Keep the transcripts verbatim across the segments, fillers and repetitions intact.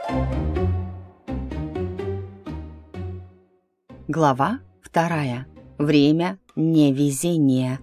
Глава вторая. Время невезения.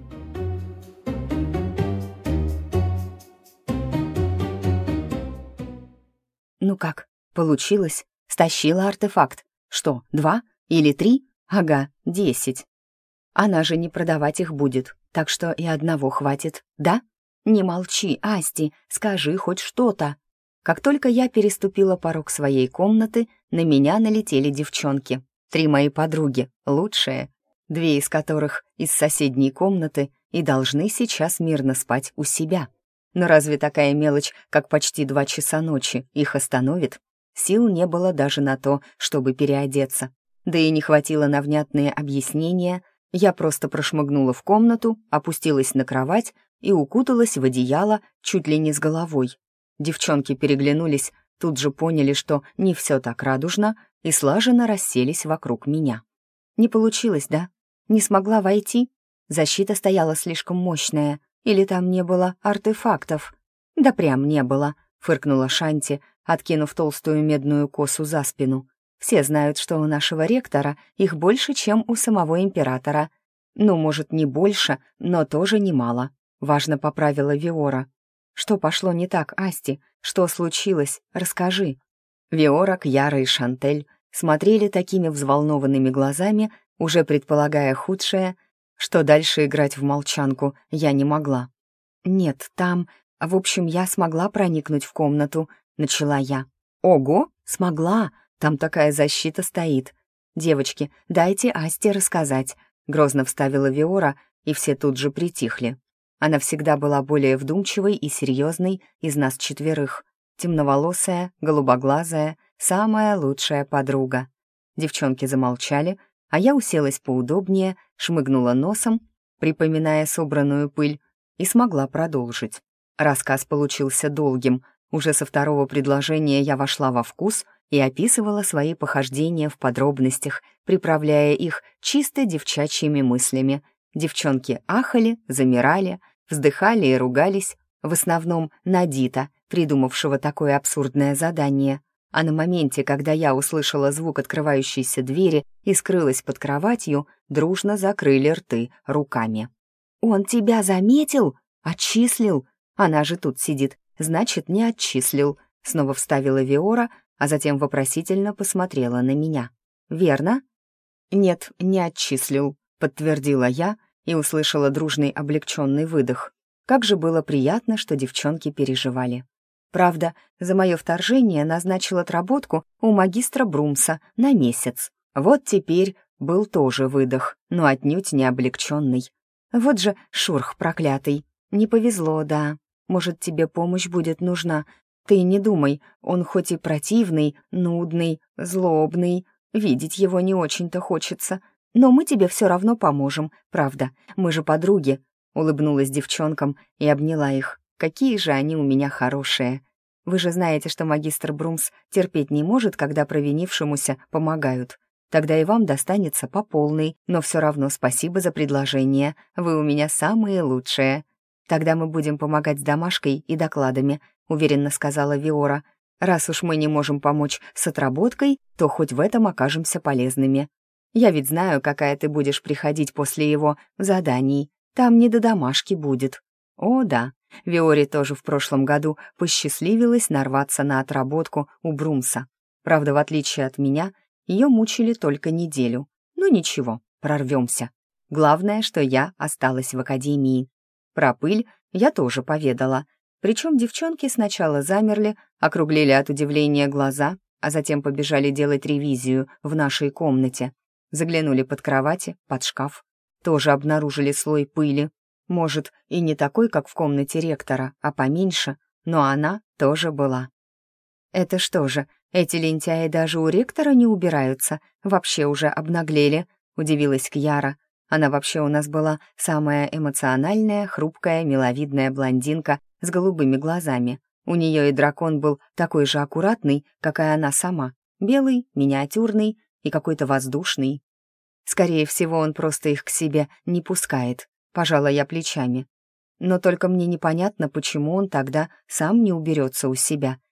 Ну как, получилось? Стащила артефакт. Что, два или три? Ага, десять. Она же не продавать их будет, так что и одного хватит, да? Не молчи, Асти, скажи хоть что-то. Как только я переступила порог своей комнаты, на меня налетели девчонки. Три мои подруги, лучшие, две из которых из соседней комнаты и должны сейчас мирно спать у себя. Но разве такая мелочь, как почти два часа ночи, их остановит? Сил не было даже на то, чтобы переодеться. Да и не хватило на внятные объяснения. Я просто прошмыгнула в комнату, опустилась на кровать и укуталась в одеяло чуть ли не с головой. Девчонки переглянулись, тут же поняли, что не все так радужно, и слаженно расселись вокруг меня. Не получилось, да? Не смогла войти? Защита стояла слишком мощная, или там не было артефактов? Да прям не было, фыркнула Шанти, откинув толстую медную косу за спину. Все знают, что у нашего ректора их больше, чем у самого императора. Ну, может, не больше, но тоже немало. Важно поправила Виора. Что пошло не так, Асти? Что случилось? Расскажи. Виора, Кьяра и Шантель смотрели такими взволнованными глазами, уже предполагая худшее, что дальше играть в молчанку я не могла. «Нет, там... В общем, я смогла проникнуть в комнату», — начала я. «Ого, смогла! Там такая защита стоит. Девочки, дайте Асте рассказать», — грозно вставила Виора, и все тут же притихли. Она всегда была более вдумчивой и серьезной из нас четверых. Темноволосая, голубоглазая, самая лучшая подруга. Девчонки замолчали, а я уселась поудобнее, шмыгнула носом, припоминая собранную пыль, и смогла продолжить. Рассказ получился долгим. Уже со второго предложения я вошла во вкус и описывала свои похождения в подробностях, приправляя их чисто девчачьими мыслями. Девчонки ахали, замирали, вздыхали и ругались, в основном на Дита, придумавшего такое абсурдное задание. А на моменте, когда я услышала звук открывающейся двери и скрылась под кроватью, дружно закрыли рты руками. «Он тебя заметил? Отчислил? Она же тут сидит, значит, не отчислил», — снова вставила Виора, а затем вопросительно посмотрела на меня. «Верно?» «Нет, не отчислил», — подтвердила я и услышала дружный облегченный выдох. Как же было приятно, что девчонки переживали. Правда, за мое вторжение назначил отработку у магистра Брумса на месяц. Вот теперь был тоже выдох, но отнюдь не облегченный. Вот же шурх проклятый. Не повезло, да. Может, тебе помощь будет нужна. Ты не думай, он хоть и противный, нудный, злобный, видеть его не очень-то хочется, но мы тебе все равно поможем, правда, мы же подруги», — улыбнулась девчонкам и обняла их. «Какие же они у меня хорошие. Вы же знаете, что магистр Брумс терпеть не может, когда провинившемуся помогают. Тогда и вам достанется по полной, но все равно спасибо за предложение, вы у меня самые лучшие». «Тогда мы будем помогать с домашкой и докладами», — уверенно сказала Виора. «Раз уж мы не можем помочь с отработкой, то хоть в этом окажемся полезными. Я ведь знаю, какая ты будешь приходить после его заданий. Там не до домашки будет». О, да, Виоре тоже в прошлом году посчастливилось нарваться на отработку у Брумса. Правда, в отличие от меня, ее мучили только неделю. Ну ничего, прорвемся. Главное, что я осталась в академии. Про пыль я тоже поведала. Причем девчонки сначала замерли, округлили от удивления глаза, а затем побежали делать ревизию в нашей комнате. Заглянули под кровати, под шкаф. Тоже обнаружили слой пыли. Может, и не такой, как в комнате ректора, а поменьше, но она тоже была. «Это что же, эти лентяи даже у ректора не убираются? Вообще уже обнаглели?» — удивилась Кьяра. Она вообще у нас была самая эмоциональная, хрупкая, миловидная блондинка с голубыми глазами. У нее и дракон был такой же аккуратный, как и она сама. Белый, миниатюрный и какой-то воздушный. Скорее всего, он просто их к себе не пускает. Пожала я плечами. Но только мне непонятно, почему он тогда сам не уберется у себя.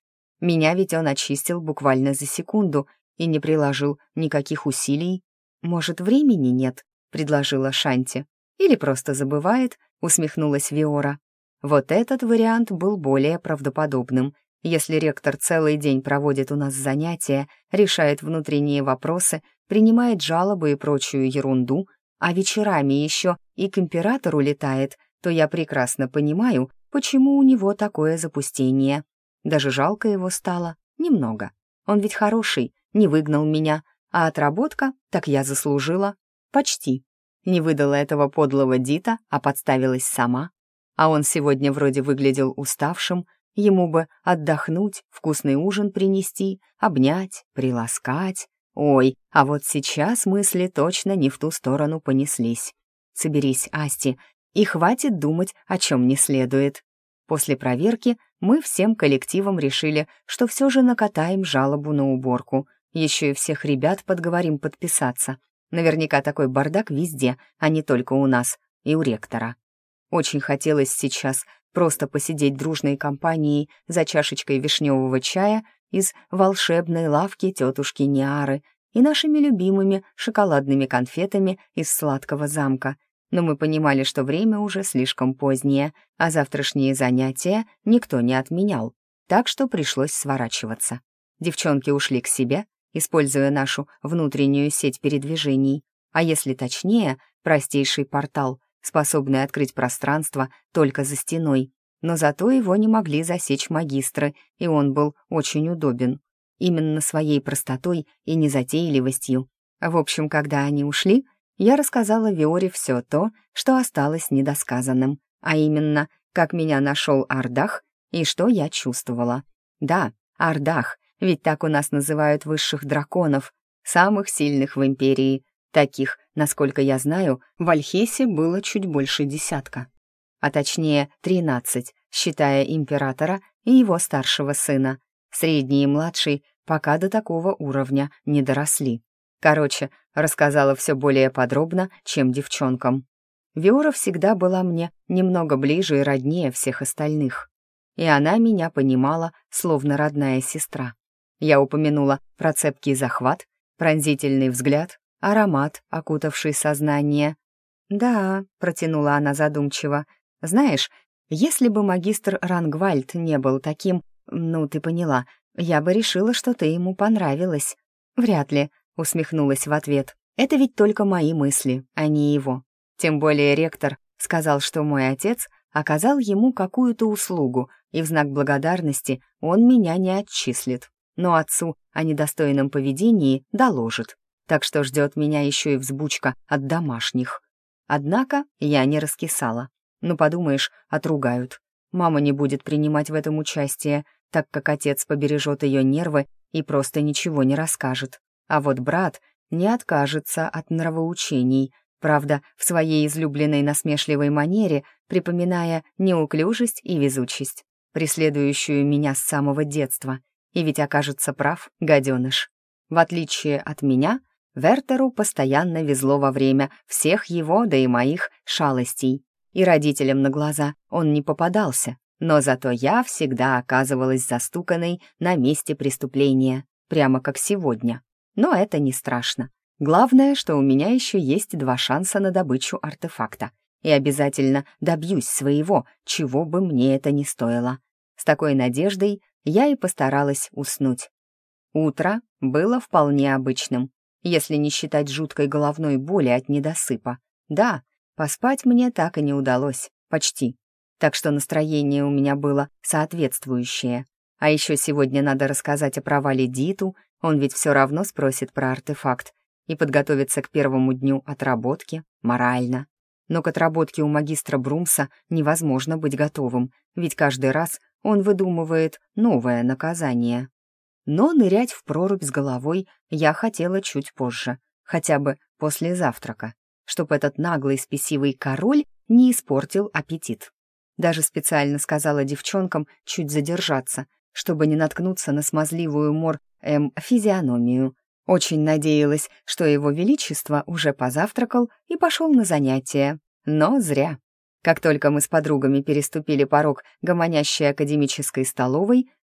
Меня ведь он очистил буквально за секунду и не приложил никаких усилий. «Может, времени нет?» — предложила Шанти. «Или просто забывает?» — усмехнулась Виора. Вот этот вариант был более правдоподобным. Если ректор целый день проводит у нас занятия, решает внутренние вопросы, принимает жалобы и прочую ерунду, а вечерами еще и к императору летает, то я прекрасно понимаю, почему у него такое запустение. Даже жалко его стало. Немного. Он ведь хороший, не выгнал меня, а отработка, так я заслужила. Почти. Не выдала этого подлого Дита, а подставилась сама. А он сегодня вроде выглядел уставшим, ему бы отдохнуть, вкусный ужин принести, обнять, приласкать. Ой, а вот сейчас мысли точно не в ту сторону понеслись. Соберись, Асти, и хватит думать, о чем не следует. После проверки мы всем коллективом решили, что все же накатаем жалобу на уборку. Еще и всех ребят подговорим подписаться. Наверняка такой бардак везде, а не только у нас и у ректора. Очень хотелось сейчас просто посидеть дружной компанией за чашечкой вишневого чая из волшебной лавки тетушки Ниары и нашими любимыми шоколадными конфетами из сладкого замка. Но мы понимали, что время уже слишком позднее, а завтрашние занятия никто не отменял, так что пришлось сворачиваться. Девчонки ушли к себе, используя нашу внутреннюю сеть передвижений, а если точнее, простейший портал, способный открыть пространство только за стеной, но зато его не могли засечь магистры, и он был очень удобен. Именно своей простотой и незатейливостью. В общем, когда они ушли, я рассказала Виоре все то, что осталось недосказанным, а именно, как меня нашел Ардах и что я чувствовала. Да, Ардах, ведь так у нас называют высших драконов, самых сильных в Империи. Таких, насколько я знаю, в Альхесе было чуть больше десятка. А точнее, тринадцать, считая императора и его старшего сына. Средний и младший пока до такого уровня не доросли. Короче, рассказала все более подробно, чем девчонкам. Виора всегда была мне немного ближе и роднее всех остальных. И она меня понимала, словно родная сестра. Я упомянула про цепкий захват, пронзительный взгляд, аромат, окутавший сознание. «Да», — протянула она задумчиво, — «знаешь, если бы магистр Рангвальд не был таким, ну, ты поняла, я бы решила, что ты ему понравилась». «Вряд ли», — усмехнулась в ответ. «Это ведь только мои мысли, а не его. Тем более ректор сказал, что мой отец оказал ему какую-то услугу, и в знак благодарности он меня не отчислит, но отцу о недостойном поведении доложит, так что ждет меня еще и взбучка от домашних». Однако я не раскисала. Ну, подумаешь, отругают. Мама не будет принимать в этом участие, так как отец побережет ее нервы и просто ничего не расскажет. А вот брат не откажется от нравоучений, правда, в своей излюбленной насмешливой манере, припоминая неуклюжесть и везучесть, преследующую меня с самого детства. И ведь окажется прав, гаденыш. В отличие от меня, Вертеру постоянно везло во время всех его, да и моих, шалостей. И родителям на глаза он не попадался, но зато я всегда оказывалась застуканной на месте преступления, прямо как сегодня. Но это не страшно. Главное, что у меня еще есть два шанса на добычу артефакта, и обязательно добьюсь своего, чего бы мне это ни стоило. С такой надеждой я и постаралась уснуть. Утро было вполне обычным, если не считать жуткой головной боли от недосыпа. Да, поспать мне так и не удалось, почти. Так что настроение у меня было соответствующее. А еще сегодня надо рассказать о провале Диту, он ведь все равно спросит про артефакт, и подготовиться к первому дню отработки морально. Но к отработке у магистра Брумса невозможно быть готовым, ведь каждый раз он выдумывает новое наказание. Но нырять в прорубь с головой я хотела чуть позже, хотя бы после завтрака, чтобы этот наглый спесивый король не испортил аппетит. Даже специально сказала девчонкам чуть задержаться, чтобы не наткнуться на смазливую мор, эм, физиономию. Очень надеялась, что его величество уже позавтракал и пошел на занятия, но зря. Как только мы с подругами переступили порог гомонящей академической столовой,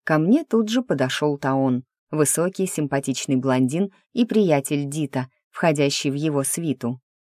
ко мне тут же подошел Таон, высокий симпатичный блондин и приятель Дита, входящий в его свиту.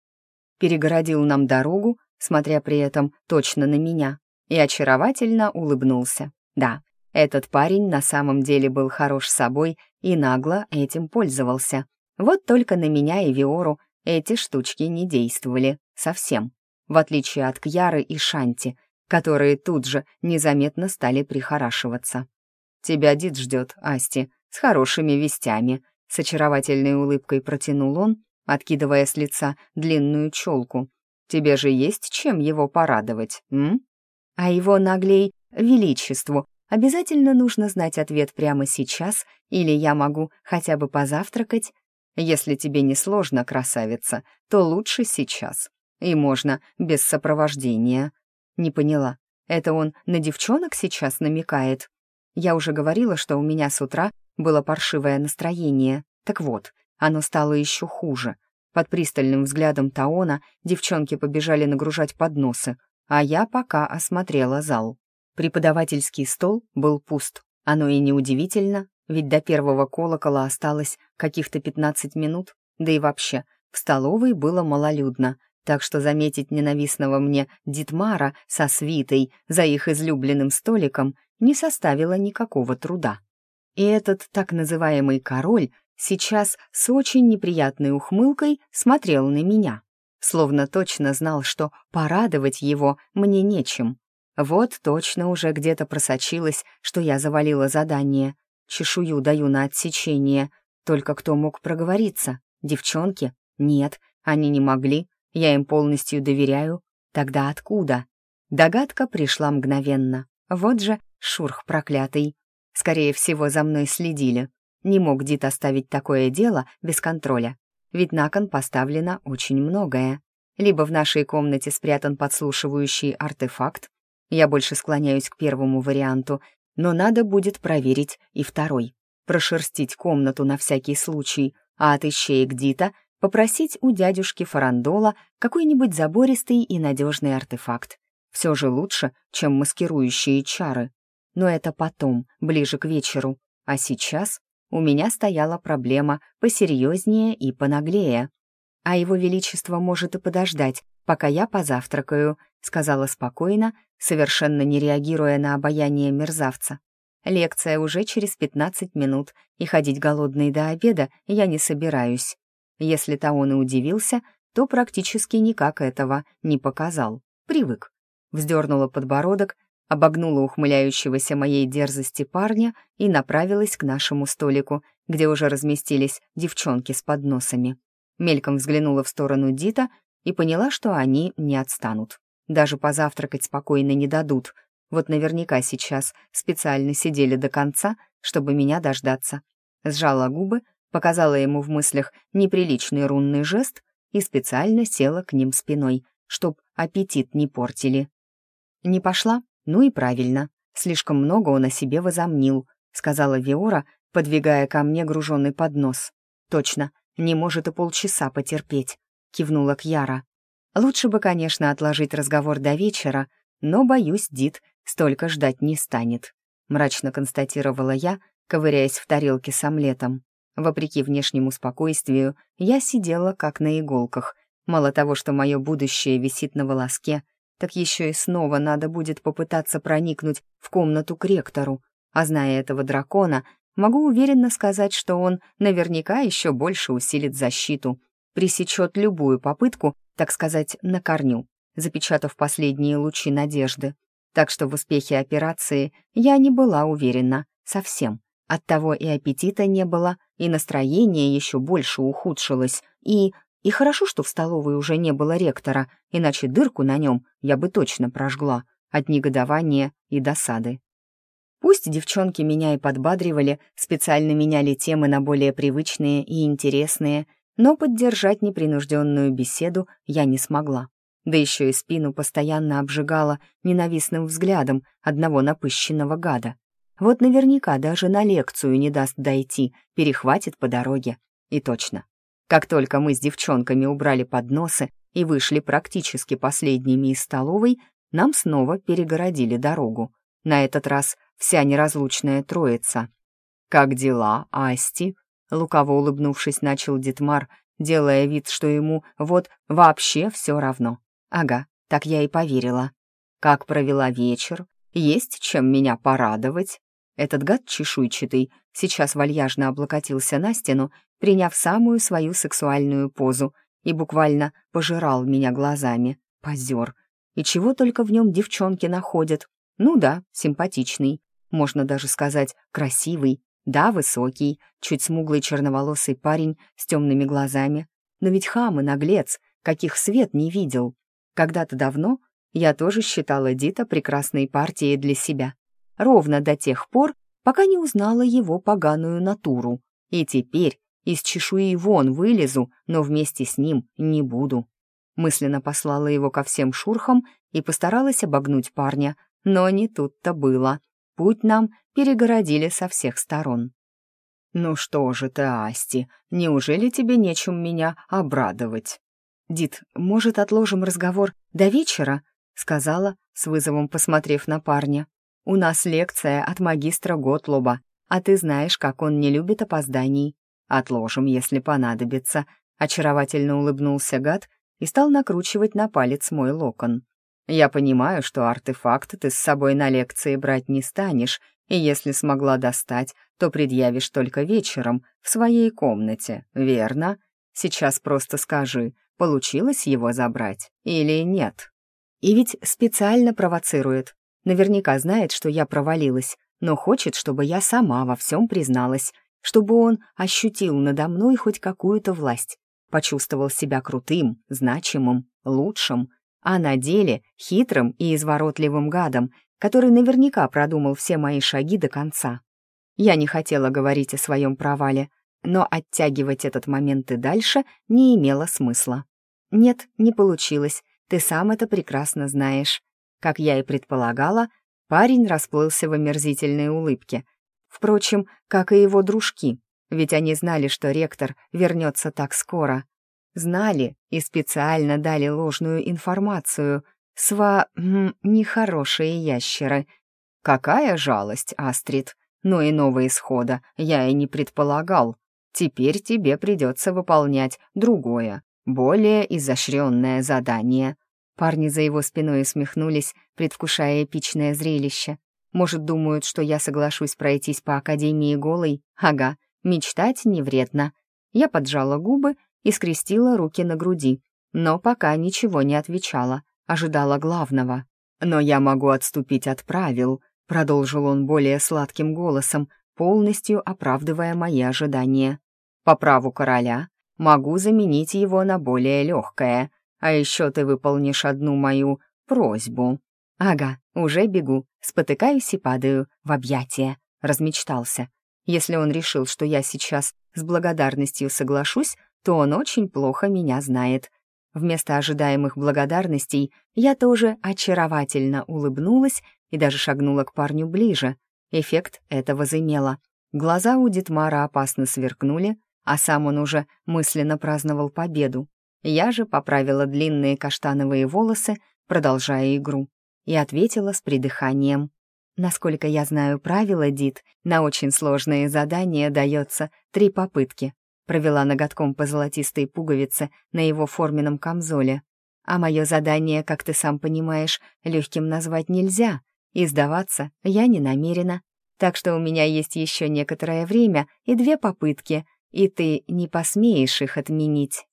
Перегородил нам дорогу, смотря при этом точно на меня, и очаровательно улыбнулся. Да, этот парень на самом деле был хорош собой и нагло этим пользовался. Вот только на меня и Виору эти штучки не действовали совсем, в отличие от Кьяры и Шанти, которые тут же незаметно стали прихорашиваться. «Тебя Дид ждет, Асти, с хорошими вестями», — с очаровательной улыбкой протянул он, откидывая с лица длинную челку. «Тебе же есть чем его порадовать, м?» А его наглей величеству обязательно нужно знать ответ прямо сейчас, или я могу хотя бы позавтракать? Если тебе не сложно, красавица, то лучше сейчас. И можно без сопровождения. Не поняла, это он на девчонок сейчас намекает? Я уже говорила, что у меня с утра было паршивое настроение. Так вот, оно стало еще хуже. Под пристальным взглядом Таона девчонки побежали нагружать подносы, а я пока осмотрела зал. Преподавательский стол был пуст. Оно и неудивительно, ведь до первого колокола осталось каких-то пятнадцать минут, да и вообще, в столовой было малолюдно, так что заметить ненавистного мне Дитмара со свитой за их излюбленным столиком не составило никакого труда. И этот так называемый король сейчас с очень неприятной ухмылкой смотрел на меня, словно точно знал, что порадовать его мне нечем. Вот точно уже где-то просочилось, что я завалила задание. Чешую даю на отсечение. Только кто мог проговориться? Девчонки? Нет, они не могли. Я им полностью доверяю. Тогда откуда? Догадка пришла мгновенно. Вот же шурх проклятый. Скорее всего, за мной следили. Не мог Дит оставить такое дело без контроля. Ведь на кон поставлено очень многое. Либо в нашей комнате спрятан подслушивающий артефакт. Я больше склоняюсь к первому варианту, но надо будет проверить и второй. Прошерстить комнату на всякий случай, а от ищеек Дита попросить у дядюшки Фарандола какой-нибудь забористый и надежный артефакт. Все же лучше, чем маскирующие чары. Но это потом, ближе к вечеру. А сейчас у меня стояла проблема посерьезнее и понаглее. «А его величество может и подождать, пока я позавтракаю», сказала спокойно, совершенно не реагируя на обаяние мерзавца. «Лекция уже через пятнадцать минут, и ходить голодной до обеда я не собираюсь». Если-то он и удивился, то практически никак этого не показал. Привык. Вздернула подбородок, обогнула ухмыляющегося моей дерзости парня и направилась к нашему столику, где уже разместились девчонки с подносами. Мельком взглянула в сторону Дита и поняла, что они не отстанут. Даже позавтракать спокойно не дадут. Вот наверняка сейчас специально сидели до конца, чтобы меня дождаться. Сжала губы, показала ему в мыслях неприличный рунный жест и специально села к ним спиной, чтоб аппетит не портили. «Не пошла? Ну и правильно. Слишком много он о себе возомнил», сказала Виора, подвигая ко мне груженный поднос. «Точно, не может и полчаса потерпеть», кивнула Кьяра. «Лучше бы, конечно, отложить разговор до вечера, но, боюсь, Дит столько ждать не станет», мрачно констатировала я, ковыряясь в тарелке с омлетом. Вопреки внешнему спокойствию, я сидела как на иголках. Мало того, что мое будущее висит на волоске, так еще и снова надо будет попытаться проникнуть в комнату к ректору. А зная этого дракона, могу уверенно сказать, что он наверняка еще больше усилит защиту, пресечет любую попытку, так сказать, на корню, запечатав последние лучи надежды. Так что в успехе операции я не была уверена совсем. Оттого и аппетита не было, и настроение еще больше ухудшилось, и... И хорошо, что в столовой уже не было ректора, иначе дырку на нем я бы точно прожгла от негодования и досады. Пусть девчонки меня и подбадривали, специально меняли темы на более привычные и интересные, но поддержать непринужденную беседу я не смогла. Да еще и спину постоянно обжигала ненавистным взглядом одного напыщенного гада. Вот наверняка даже на лекцию не даст дойти, перехватит по дороге. И точно. Как только мы с девчонками убрали подносы и вышли практически последними из столовой, нам снова перегородили дорогу. На этот раз вся неразлучная троица. «Как дела, Асти?» — лукаво улыбнувшись, начал Дитмар, делая вид, что ему вот вообще все равно. «Ага, так я и поверила. Как провела вечер? Есть чем меня порадовать?» Этот гад чешуйчатый сейчас вальяжно облокотился на стену, приняв самую свою сексуальную позу, и буквально пожирал меня глазами. Позер. И чего только в нем девчонки находят. Ну да, симпатичный. Можно даже сказать, красивый. Да, высокий, чуть смуглый черноволосый парень с темными глазами. Но ведь хам и наглец, каких свет не видел. Когда-то давно я тоже считала Дита прекрасной партией для себя. Ровно до тех пор, пока не узнала его поганую натуру. И теперь из чешуи вон вылезу, но вместе с ним не буду. Мысленно послала его ко всем шурхам и постаралась обогнуть парня, но не тут-то было. Путь нам перегородили со всех сторон. «Ну что же ты, Асти, неужели тебе нечем меня обрадовать?» «Дит, может, отложим разговор до вечера?» — сказала, с вызовом посмотрев на парня. «У нас лекция от магистра Готлоба, а ты знаешь, как он не любит опозданий. Отложим, если понадобится», — очаровательно улыбнулся гад и стал накручивать на палец мой локон. «Я понимаю, что артефакт ты с собой на лекции брать не станешь, и если смогла достать, то предъявишь только вечером в своей комнате, верно? Сейчас просто скажи, получилось его забрать или нет?» И ведь специально провоцирует. Наверняка знает, что я провалилась, но хочет, чтобы я сама во всем призналась, чтобы он ощутил надо мной хоть какую-то власть, почувствовал себя крутым, значимым, лучшим, а на деле хитрым и изворотливым гадом, который наверняка продумал все мои шаги до конца. Я не хотела говорить о своем провале, но оттягивать этот момент и дальше не имело смысла. «Нет, не получилось, ты сам это прекрасно знаешь». Как я и предполагала, парень расплылся в омерзительной улыбке. Впрочем, как и его дружки, ведь они знали, что ректор вернется так скоро. Знали и специально дали ложную информацию. Сва... М, нехорошие ящеры. «Какая жалость, Астрид! Но иного исхода я и не предполагал. Теперь тебе придется выполнять другое, более изощренное задание». Парни за его спиной усмехнулись, предвкушая эпичное зрелище. Может, думают, что я соглашусь пройтись по Академии голой? Ага, мечтать не вредно. Я поджала губы и скрестила руки на груди, но пока ничего не отвечала, ожидала главного. «Но я могу отступить от правил», — продолжил он более сладким голосом, полностью оправдывая мои ожидания. «По праву короля могу заменить его на более легкое. А еще ты выполнишь одну мою просьбу». «Ага, уже бегу, спотыкаюсь и падаю в объятия», — размечтался. Если он решил, что я сейчас с благодарностью соглашусь, то он очень плохо меня знает. Вместо ожидаемых благодарностей я тоже очаровательно улыбнулась и даже шагнула к парню ближе. Эффект это возымело. Глаза у Дитмара опасно сверкнули, а сам он уже мысленно праздновал победу. Я же поправила длинные каштановые волосы, продолжая игру, и ответила с придыханием. «Насколько я знаю правила, Дит, на очень сложные задания дается три попытки». Провела ноготком по золотистой пуговице на его форменном камзоле. «А мое задание, как ты сам понимаешь, легким назвать нельзя, и сдаваться я не намерена. Так что у меня есть еще некоторое время и две попытки, и ты не посмеешь их отменить».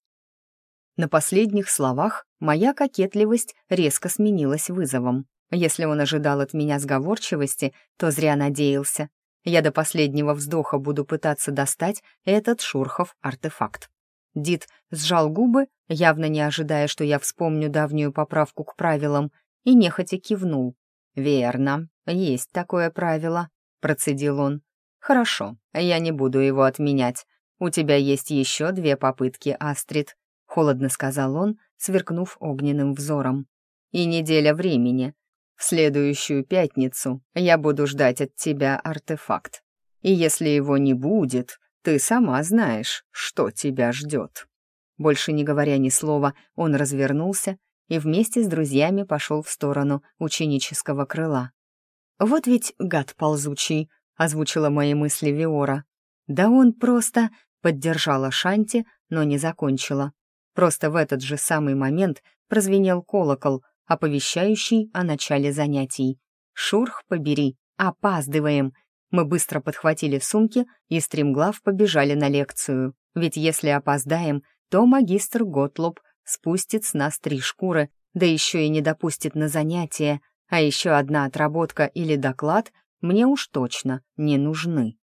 На последних словах моя кокетливость резко сменилась вызовом. Если он ожидал от меня сговорчивости, то зря надеялся. Я до последнего вздоха буду пытаться достать этот шурхов артефакт. Дит сжал губы, явно не ожидая, что я вспомню давнюю поправку к правилам, и нехотя кивнул. «Верно, есть такое правило», — процедил он. «Хорошо, я не буду его отменять. У тебя есть еще две попытки, Астрид», — холодно сказал он, сверкнув огненным взором. «И неделя времени. В следующую пятницу я буду ждать от тебя артефакт. И если его не будет, ты сама знаешь, что тебя ждет». Больше не говоря ни слова, он развернулся и вместе с друзьями пошел в сторону ученического крыла. «Вот ведь гад ползучий», — озвучила мои мысли Виора. «Да он просто...» — поддержала Шанти, но не закончила. Просто в этот же самый момент прозвенел колокол, оповещающий о начале занятий. «Шурх побери, опаздываем!» Мы быстро подхватили сумки и стремглав побежали на лекцию. Ведь если опоздаем, то магистр Готлоб спустит с нас три шкуры, да еще и не допустит на занятия, а еще одна отработка или доклад мне уж точно не нужны.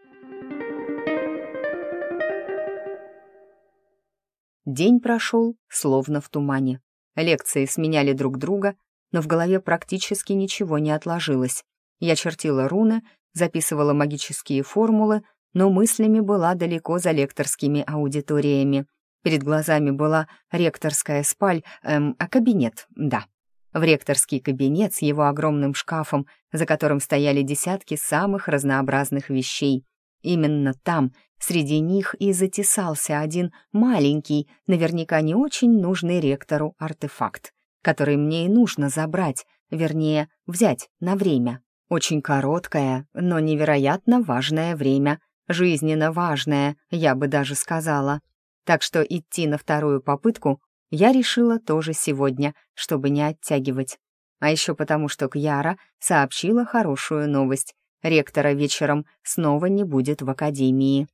День прошел словно в тумане. Лекции сменяли друг друга, но в голове практически ничего не отложилось. Я чертила руны, записывала магические формулы, но мыслями была далеко за лекторскими аудиториями. Перед глазами была ректорская спаль, эм, а кабинет, да. В ректорский кабинет с его огромным шкафом, за которым стояли десятки самых разнообразных вещей. Именно там, среди них, и затесался один маленький, наверняка не очень нужный ректору артефакт, который мне и нужно забрать, вернее, взять на время. Очень короткое, но невероятно важное время, жизненно важное, я бы даже сказала. Так что идти на вторую попытку я решила тоже сегодня, чтобы не оттягивать. А еще потому, что Кьяра сообщила хорошую новость. Ректора вечером снова не будет в академии.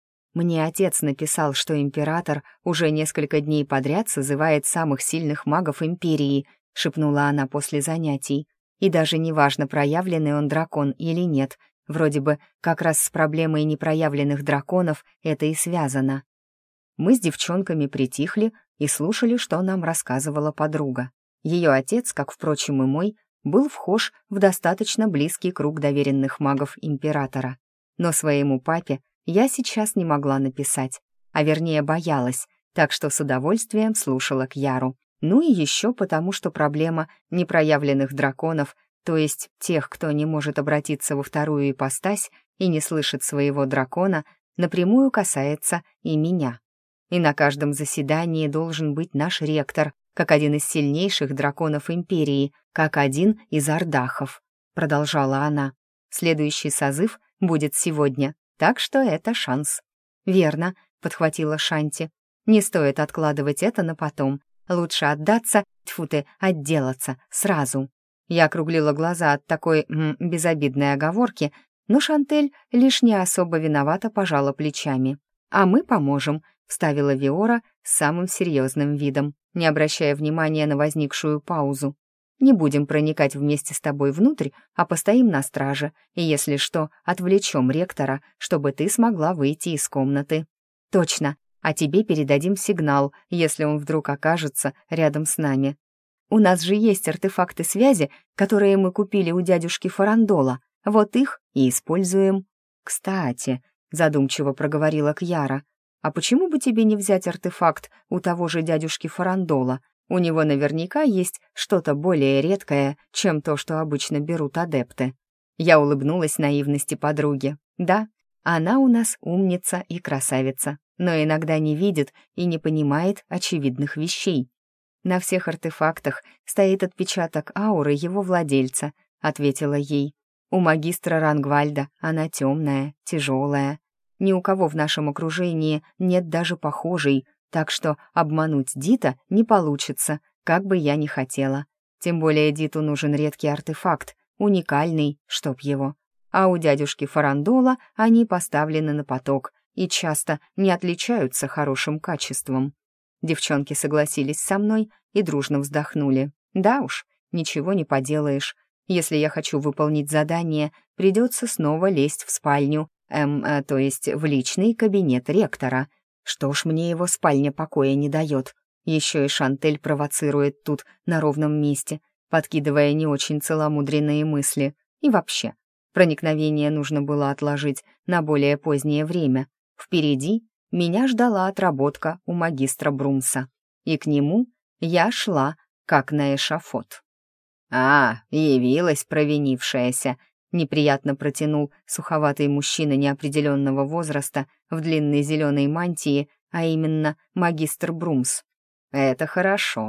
Мне отец написал, что император уже несколько дней подряд созывает самых сильных магов империи, шепнула она после занятий. И даже неважно, проявленный он дракон или нет, вроде бы как раз с проблемой непроявленных драконов это и связано. Мы с девчонками притихли и слушали, что нам рассказывала подруга. Ее отец, как, впрочем, и мой, был вхож в достаточно близкий круг доверенных магов императора. Но своему папе я сейчас не могла написать, а вернее боялась, так что с удовольствием слушала Кьяру. Ну и еще потому, что проблема непроявленных драконов, то есть тех, кто не может обратиться во вторую ипостась и не слышит своего дракона, напрямую касается и меня. И на каждом заседании должен быть наш ректор, как один из сильнейших драконов империи, как один из ардахов, продолжала она. Следующий созыв будет сегодня, так что это шанс. Верно, подхватила Шанти. Не стоит откладывать это на потом. Лучше отдаться, тьфу ты, отделаться сразу. Я округлила глаза от такой м, безобидной оговорки, но Шантель лишь не особо виновата пожала плечами. «А мы поможем», — вставила Виора с самым серьезным видом, не обращая внимания на возникшую паузу. «Не будем проникать вместе с тобой внутрь, а постоим на страже, и, если что, отвлечем ректора, чтобы ты смогла выйти из комнаты». «Точно, а тебе передадим сигнал, если он вдруг окажется рядом с нами. У нас же есть артефакты связи, которые мы купили у дядюшки Фарандола, вот их и используем». «Кстати», — задумчиво проговорила Кьяра, «а почему бы тебе не взять артефакт у того же дядюшки Фарандола? У него наверняка есть что-то более редкое, чем то, что обычно берут адепты». Я улыбнулась наивности подруги. «Да, она у нас умница и красавица, но иногда не видит и не понимает очевидных вещей. На всех артефактах стоит отпечаток ауры его владельца», — ответила ей. «У магистра Рангвальда она темная, тяжелая. Ни у кого в нашем окружении нет даже похожей, так что обмануть Дита не получится, как бы я ни хотела. Тем более Диту нужен редкий артефакт, уникальный, чтоб его. А у дядюшки Фарандола они поставлены на поток и часто не отличаются хорошим качеством». Девчонки согласились со мной и дружно вздохнули. «Да уж, ничего не поделаешь. Если я хочу выполнить задание, придется снова лезть в спальню, эм, э, то есть в личный кабинет ректора. Что ж мне его спальня покоя не дает? Еще и Шантель провоцирует тут на ровном месте, подкидывая не очень целомудренные мысли. И вообще, проникновение нужно было отложить на более позднее время. Впереди меня ждала отработка у магистра Брумса, и к нему я шла, как на эшафот. «А, явилась провинившаяся», — неприятно протянул суховатый мужчина неопределенного возраста в длинной зеленой мантии, а именно магистр Брумс. «Это хорошо.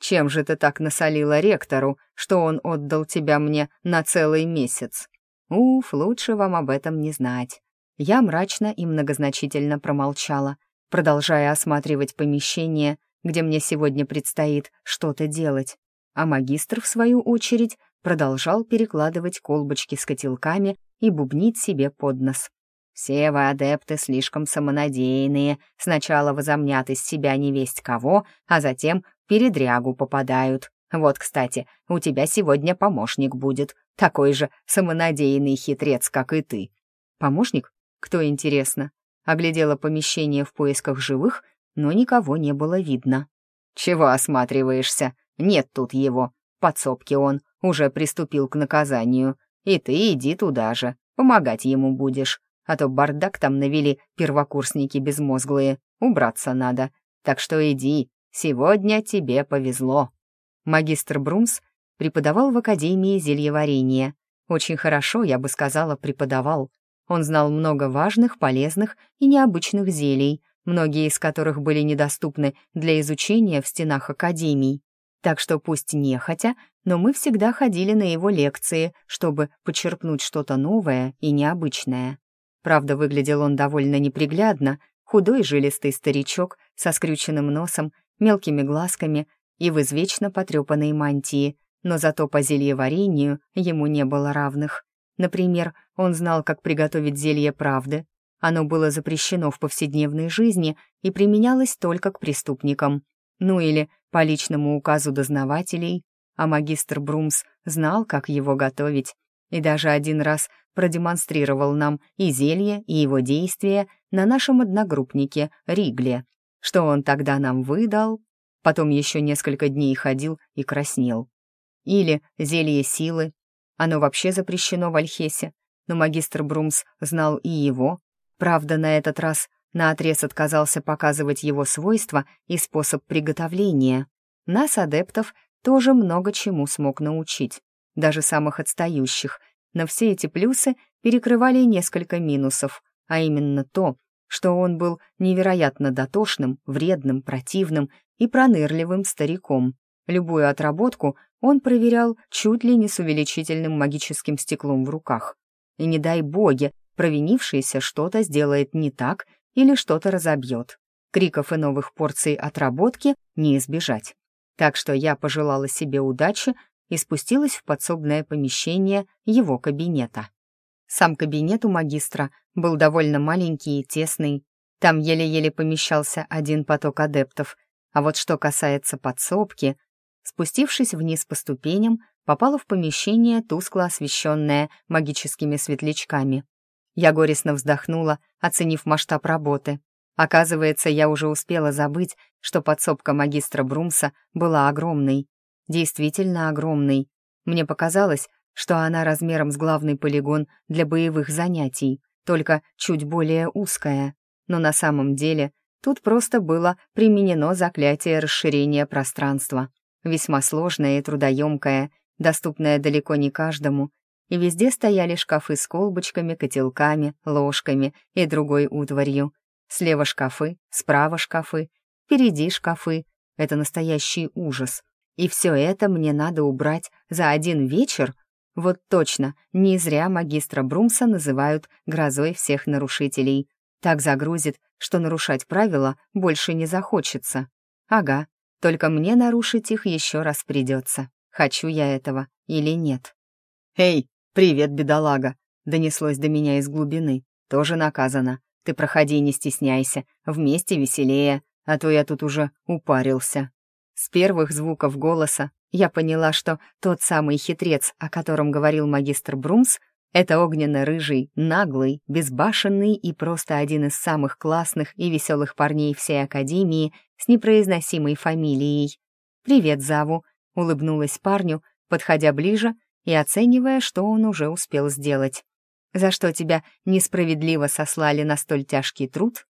чем же ты так насолила ректору, что он отдал тебя мне на целый месяц?» «Уф, лучше вам об этом не знать». Я мрачно и многозначительно промолчала, продолжая осматривать помещение, где мне сегодня предстоит что-то делать. А магистр, в свою очередь, продолжал перекладывать колбочки с котелками и бубнить себе под нос. «Все вы, адепты, слишком самонадеянные, сначала возомнят из себя невесть кого, а затем в передрягу попадают. Вот, кстати, у тебя сегодня помощник будет, такой же самонадеянный хитрец, как и ты». «Помощник? Кто, интересно?» Оглядела помещение в поисках живых, но никого не было видно. «Чего осматриваешься? Нет тут его. В подсобке он, уже приступил к наказанию. И ты иди туда же, помогать ему будешь. А то бардак там навели первокурсники безмозглые, убраться надо. Так что иди, сегодня тебе повезло». Магистр Брумс преподавал в Академии зельеварения. Очень хорошо, я бы сказала, преподавал. Он знал много важных, полезных и необычных зелий, многие из которых были недоступны для изучения в стенах академий. Так что пусть нехотя, но мы всегда ходили на его лекции, чтобы почерпнуть что-то новое и необычное. Правда, выглядел он довольно неприглядно, худой жилистый старичок со скрюченным носом, мелкими глазками и в извечно потрепанной мантии, но зато по зельеварению ему не было равных. Например, он знал, как приготовить зелье правды. Оно было запрещено в повседневной жизни и применялось только к преступникам. Ну или по личному указу дознавателей. А магистр Брумс знал, как его готовить. И даже один раз продемонстрировал нам и зелье, и его действие на нашем одногруппнике Ригле. Что он тогда нам выдал? Потом еще несколько дней ходил и краснел. Или зелье силы. Оно вообще запрещено в Альхесе, но магистр Брумс знал и его. Правда, на этот раз наотрез отказался показывать его свойства и способ приготовления. Нас, адептов, тоже много чему смог научить, даже самых отстающих, но все эти плюсы перекрывали несколько минусов, а именно то, что он был невероятно дотошным, вредным, противным и пронырливым стариком. Любую отработку он проверял чуть ли не с увеличительным магическим стеклом в руках. И не дай боги, провинившийся что-то сделает не так или что-то разобьет. Криков и новых порций отработки не избежать. Так что я пожелала себе удачи и спустилась в подсобное помещение его кабинета. Сам кабинет у магистра был довольно маленький и тесный. Там еле-еле помещался один поток адептов. А вот что касается подсобки, спустившись вниз по ступеням, попала в помещение, тускло освещенное магическими светлячками. Я горестно вздохнула, оценив масштаб работы. Оказывается, я уже успела забыть, что подсобка магистра Брумса была огромной. Действительно огромной. Мне показалось, что она размером с главный полигон для боевых занятий, только чуть более узкая. Но на самом деле тут просто было применено заклятие расширения пространства. Весьма сложное и трудоемкое, доступное далеко не каждому, и везде стояли шкафы с колбочками, котелками, ложками и другой утварью. Слева шкафы, справа шкафы, впереди шкафы. Это настоящий ужас. И все это мне надо убрать за один вечер? Вот точно, не зря магистра Брумса называют грозой всех нарушителей. Так загрузит, что нарушать правила больше не захочется. Ага, только мне нарушить их еще раз придется. Хочу я этого или нет. «Эй, привет, бедолага!» — донеслось до меня из глубины. «Тоже наказано. Ты проходи, не стесняйся. Вместе веселее, а то я тут уже упарился». С первых звуков голоса я поняла, что тот самый хитрец, о котором говорил магистр Брумс, это огненно-рыжий, наглый, безбашенный и просто один из самых классных и веселых парней всей Академии с непроизносимой фамилией. «Привет, Заву», — улыбнулась парню, подходя ближе и оценивая, что он уже успел сделать. «За что тебя несправедливо сослали на столь тяжкий труд?»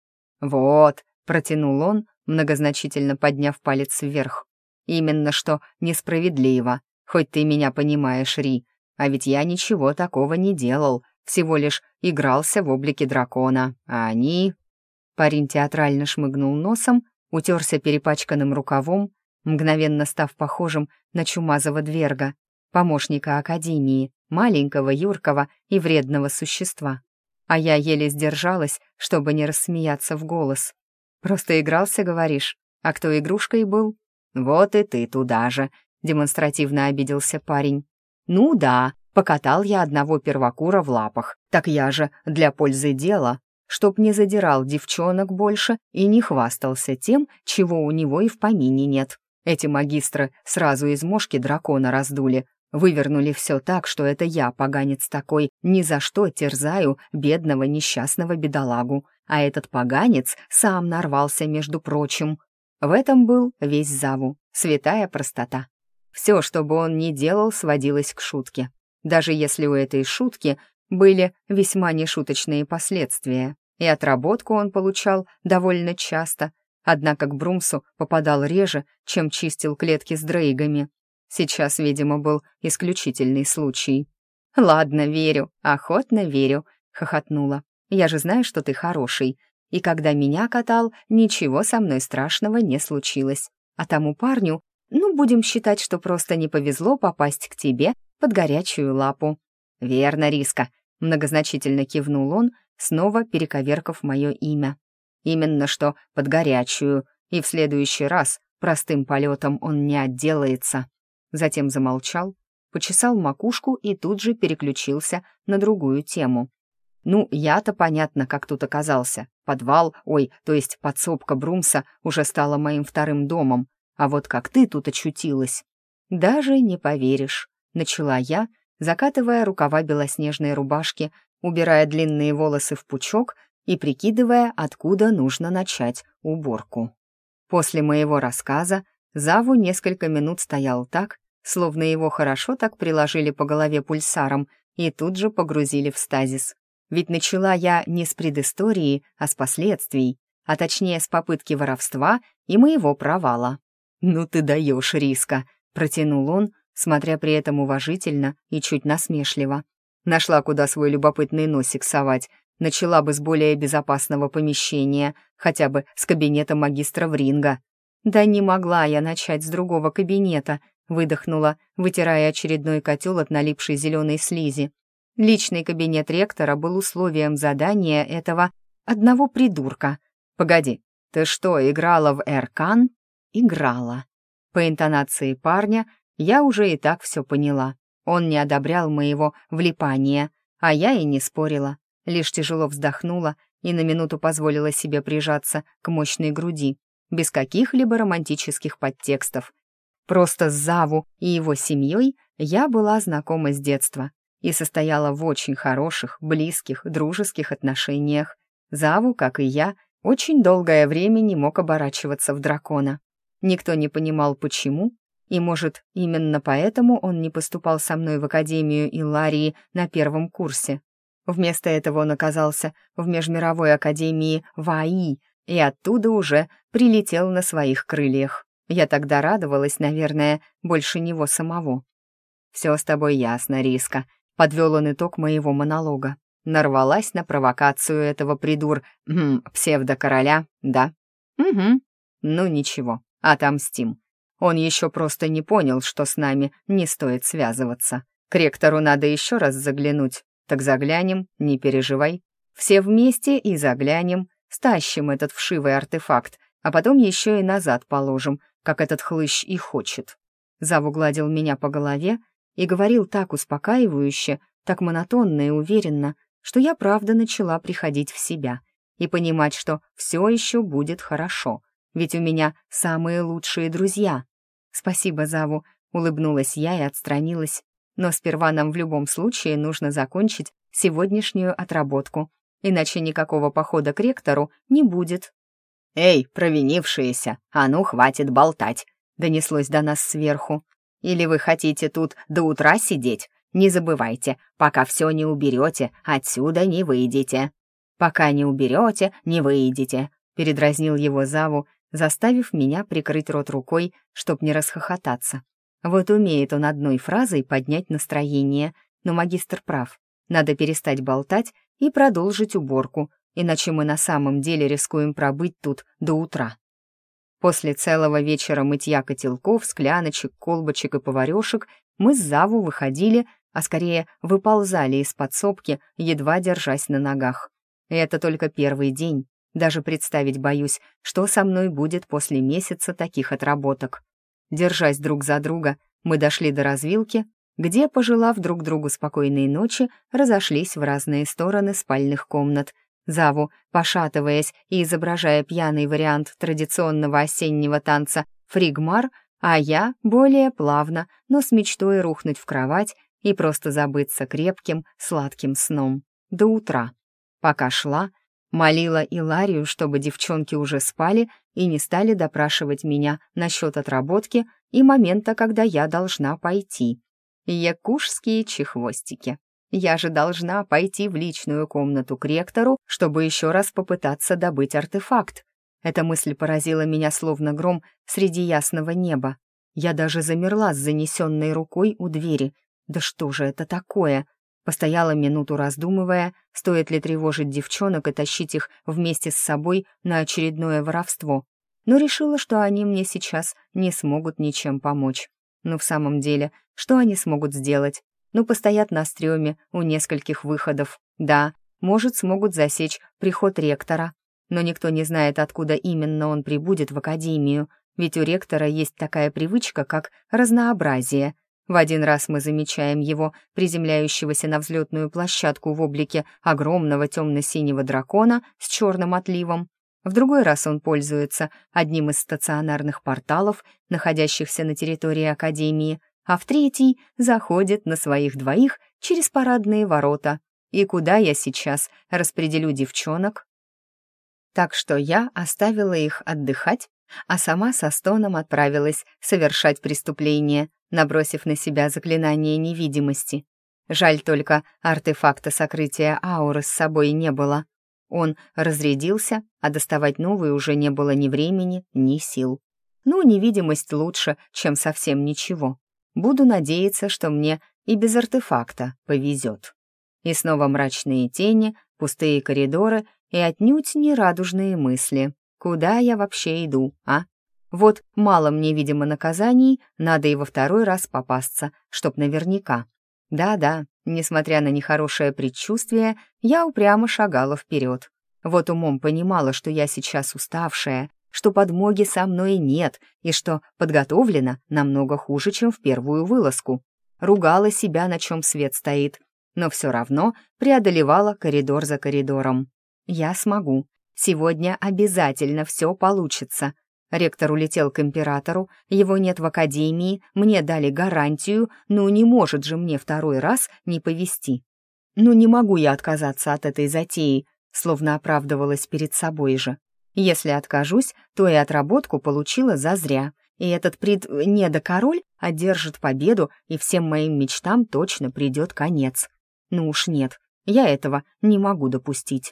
«Вот», — протянул он, многозначительно подняв палец вверх. «Именно что несправедливо, хоть ты меня понимаешь, Ри. А ведь я ничего такого не делал, всего лишь игрался в облике дракона, а они...» Парень театрально шмыгнул носом, утерся перепачканным рукавом. мгновенно став похожим на чумазого дверга, помощника Академии, маленького, юркого и вредного существа. А я еле сдержалась, чтобы не рассмеяться в голос. «Просто игрался, говоришь? А кто игрушкой был?» «Вот и ты туда же», — демонстративно обиделся парень. «Ну да, покатал я одного первокура в лапах. Так я же для пользы дела, чтоб не задирал девчонок больше и не хвастался тем, чего у него и в помине нет. Эти магистры сразу из мошки дракона раздули, вывернули все так, что это я, поганец такой, ни за что терзаю бедного несчастного бедолагу, а этот поганец сам нарвался, между прочим. В этом был весь Заву, святая простота. Все, что бы он ни делал, сводилось к шутке. Даже если у этой шутки были весьма нешуточные последствия, и отработку он получал довольно часто, однако к Брумсу попадал реже, чем чистил клетки с дрейгами. Сейчас, видимо, был исключительный случай. «Ладно, верю, охотно верю», — хохотнула. «Я же знаю, что ты хороший, и когда меня катал, ничего со мной страшного не случилось. А тому парню, ну, будем считать, что просто не повезло попасть к тебе под горячую лапу». «Верно, Риска», — многозначительно кивнул он, снова перековеркав мое имя. «Именно что под горячую, и в следующий раз простым полетом он не отделается». Затем замолчал, почесал макушку и тут же переключился на другую тему. «Ну, я-то, понятно, как тут оказался. Подвал, ой, то есть подсобка Брумса уже стала моим вторым домом. А вот как ты тут очутилась?» «Даже не поверишь», — начала я, закатывая рукава белоснежной рубашки, убирая длинные волосы в пучок и прикидывая, откуда нужно начать уборку. После моего рассказа Заву несколько минут стоял так, словно его хорошо так приложили по голове пульсаром и тут же погрузили в стазис. Ведь начала я не с предыстории, а с последствий, а точнее с попытки воровства и моего провала. «Ну ты даешь, Риска», — протянул он, смотря при этом уважительно и чуть насмешливо. «Нашла, куда свой любопытный носик совать. Начала бы с более безопасного помещения, хотя бы с кабинета магистра Вринга». «Да не могла я начать с другого кабинета», — выдохнула, вытирая очередной котел от налипшей зеленой слизи. Личный кабинет ректора был условием задания этого одного придурка. «Погоди, ты что, играла в Эркан?» «Играла». По интонации парня я уже и так все поняла. Он не одобрял моего влипания, а я и не спорила, лишь тяжело вздохнула и на минуту позволила себе прижаться к мощной груди, без каких-либо романтических подтекстов. Просто с Заву и его семьей я была знакома с детства и состояла в очень хороших, близких, дружеских отношениях. Заву, как и я, очень долгое время не мог оборачиваться в дракона. Никто не понимал, почему, и, может, именно поэтому он не поступал со мной в Академию Илларии на первом курсе. Вместо этого он оказался в Межмировой Академии Ваи, и оттуда уже прилетел на своих крыльях. Я тогда радовалась, наверное, больше него самого. «Все с тобой ясно, Риска», — подвел он итог моего монолога. «Нарвалась на провокацию этого придур... Хм, псевдокороля, да?» «Угу. Ну ничего, отомстим. Он еще просто не понял, что с нами не стоит связываться. К ректору надо еще раз заглянуть. Так заглянем, не переживай. Все вместе и заглянем, стащим этот вшивый артефакт, а потом еще и назад положим, как этот хлыщ и хочет». Заву гладил меня по голове и говорил так успокаивающе, так монотонно и уверенно, что я правда начала приходить в себя и понимать, что все еще будет хорошо, ведь у меня самые лучшие друзья. «Спасибо, Заву», — улыбнулась я и отстранилась, «но сперва нам в любом случае нужно закончить сегодняшнюю отработку, иначе никакого похода к ректору не будет». «Эй, провинившиеся, а ну, хватит болтать», — донеслось до нас сверху. «Или вы хотите тут до утра сидеть? Не забывайте, пока все не уберете, отсюда не выйдете». «Пока не уберете, не выйдете», — передразнил его Заву, заставив меня прикрыть рот рукой, чтоб не расхохотаться. Вот умеет он одной фразой поднять настроение, но магистр прав. Надо перестать болтать и продолжить уборку, иначе мы на самом деле рискуем пробыть тут до утра. После целого вечера мытья котелков, скляночек, колбочек и поварёшек мы с Заву выходили, а скорее выползали из подсобки, едва держась на ногах. И это только первый день. Даже представить боюсь, что со мной будет после месяца таких отработок. Держась друг за друга, мы дошли до развилки, где, пожелав друг другу спокойной ночи, разошлись в разные стороны спальных комнат. Заву, пошатываясь и изображая пьяный вариант традиционного осеннего танца фригмар, а я более плавно, но с мечтой рухнуть в кровать и просто забыться крепким, сладким сном. До утра. Пока шла, молила Иларию, чтобы девчонки уже спали и не стали допрашивать меня насчет отработки и момента, когда я должна пойти. Якушские чехвостики. Я же должна пойти в личную комнату к ректору, чтобы еще раз попытаться добыть артефакт. Эта мысль поразила меня словно гром среди ясного неба. Я даже замерла с занесенной рукой у двери. Да что же это такое? Постояла минуту, раздумывая, стоит ли тревожить девчонок и тащить их вместе с собой на очередное воровство. Но решила, что они мне сейчас не смогут ничем помочь. Но в самом деле, что они смогут сделать? Ну, постоят на стреме у нескольких выходов. Да, может, смогут засечь приход ректора. Но никто не знает, откуда именно он прибудет в академию, ведь у ректора есть такая привычка, как разнообразие. В один раз мы замечаем его, приземляющегося на взлетную площадку в облике огромного темно-синего дракона с черным отливом. В другой раз он пользуется одним из стационарных порталов, находящихся на территории академии, а в третий заходит на своих двоих через парадные ворота. И куда я сейчас распределю девчонок? Так что я оставила их отдыхать, а сама со стоном отправилась совершать преступление, набросив на себя заклинание невидимости. Жаль только, артефакта сокрытия ауры с собой не было. Он разрядился, а доставать новый уже не было ни времени, ни сил. Ну, невидимость лучше, чем совсем ничего. Буду надеяться, что мне и без артефакта повезет. И снова мрачные тени, пустые коридоры и отнюдь не радужные мысли. Куда я вообще иду, а? Вот мало мне, видимо, наказаний, надо и во второй раз попасться, чтоб наверняка. Да-да, несмотря на нехорошее предчувствие, я упрямо шагала вперед. Вот умом понимала, что я сейчас уставшая, что подмоги со мной нет и что подготовлена намного хуже, чем в первую вылазку. Ругала себя, на чем свет стоит, но все равно преодолевала коридор за коридором. Я смогу. Сегодня обязательно все получится. Ректор улетел к императору, его нет в академии, мне дали гарантию, ну не может же мне второй раз не повезти. Ну не могу я отказаться от этой затеи, словно оправдывалась перед собой же. Если откажусь, то и отработку получила зазря, и этот прид... недокороль одержит победу, и всем моим мечтам точно придет конец. Ну уж нет, я этого не могу допустить.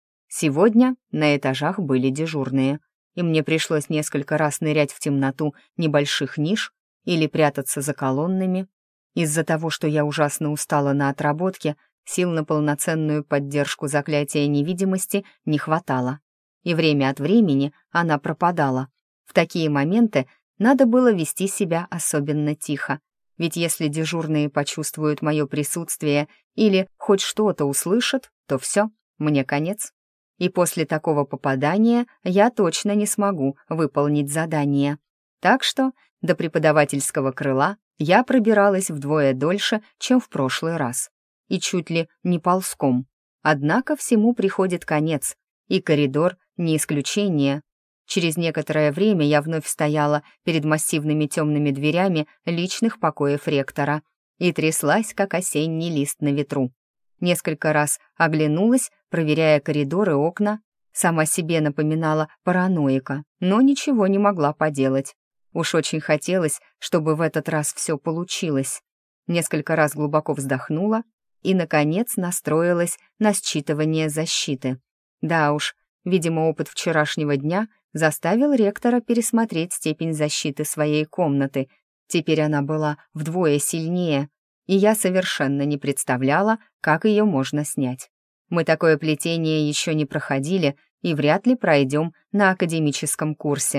Сегодня на этажах были дежурные, и мне пришлось несколько раз нырять в темноту небольших ниш или прятаться за колоннами. Из-за того, что я ужасно устала на отработке, сил на полноценную поддержку заклятия невидимости не хватало. И время от времени она пропадала. В такие моменты надо было вести себя особенно тихо, ведь если дежурные почувствуют мое присутствие или хоть что-то услышат, то все, мне конец. И после такого попадания я точно не смогу выполнить задание. Так что до преподавательского крыла я пробиралась вдвое дольше, чем в прошлый раз. И чуть ли не ползком. Однако всему приходит конец, и коридор не исключение. Через некоторое время я вновь стояла перед массивными темными дверями личных покоев ректора и тряслась, как осенний лист на ветру. Несколько раз оглянулась, проверяя коридоры и окна. Сама себе напоминала параноика, но ничего не могла поделать. Уж очень хотелось, чтобы в этот раз все получилось. Несколько раз глубоко вздохнула и, наконец, настроилась на считывание защиты. Да уж, видимо, опыт вчерашнего дня заставил ректора пересмотреть степень защиты своей комнаты. Теперь она была вдвое сильнее, и я совершенно не представляла, как ее можно снять. Мы такое плетение еще не проходили и вряд ли пройдем на академическом курсе.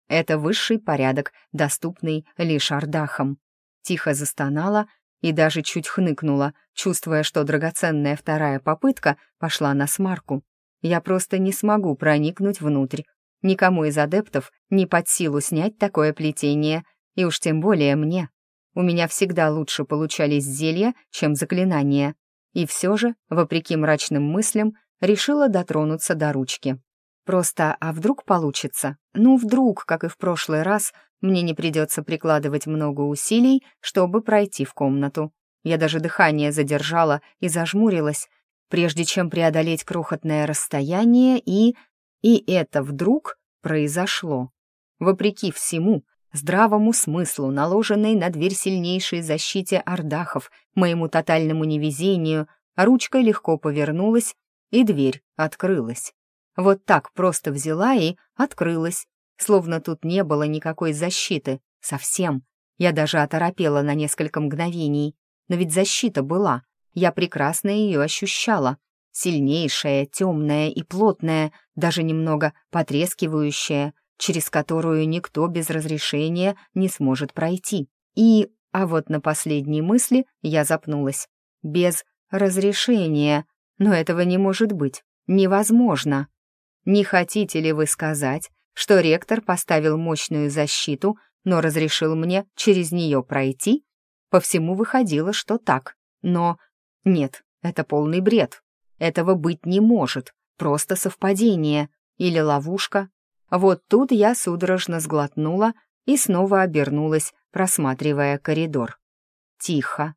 Это высший порядок, доступный лишь ардахам. Тихо застонала и даже чуть хныкнула, чувствуя, что драгоценная вторая попытка пошла на смарку. Я просто не смогу проникнуть внутрь. Никому из адептов не под силу снять такое плетение, и уж тем более мне. У меня всегда лучше получались зелья, чем заклинания. И все же, вопреки мрачным мыслям, решила дотронуться до ручки. Просто, а вдруг получится? Ну, вдруг, как и в прошлый раз, мне не придется прикладывать много усилий, чтобы пройти в комнату. Я даже дыхание задержала и зажмурилась, прежде чем преодолеть крохотное расстояние, и... И это вдруг произошло. Вопреки всему, здравому смыслу, наложенной на дверь сильнейшей защите ардахов, моему тотальному невезению, ручка легко повернулась, и дверь открылась. Вот так просто взяла и открылась, словно тут не было никакой защиты, совсем. Я даже оторопела на несколько мгновений, но ведь защита была, я прекрасно ее ощущала. Сильнейшая, темная и плотная, даже немного потрескивающая, через которую никто без разрешения не сможет пройти. И, а вот на последней мысли я запнулась. Без разрешения, но этого не может быть, невозможно. Не хотите ли вы сказать, что ректор поставил мощную защиту, но разрешил мне через нее пройти? По всему выходило, что так. Но нет, это полный бред. Этого быть не может, просто совпадение или ловушка. Вот тут я судорожно сглотнула и снова обернулась, просматривая коридор. Тихо,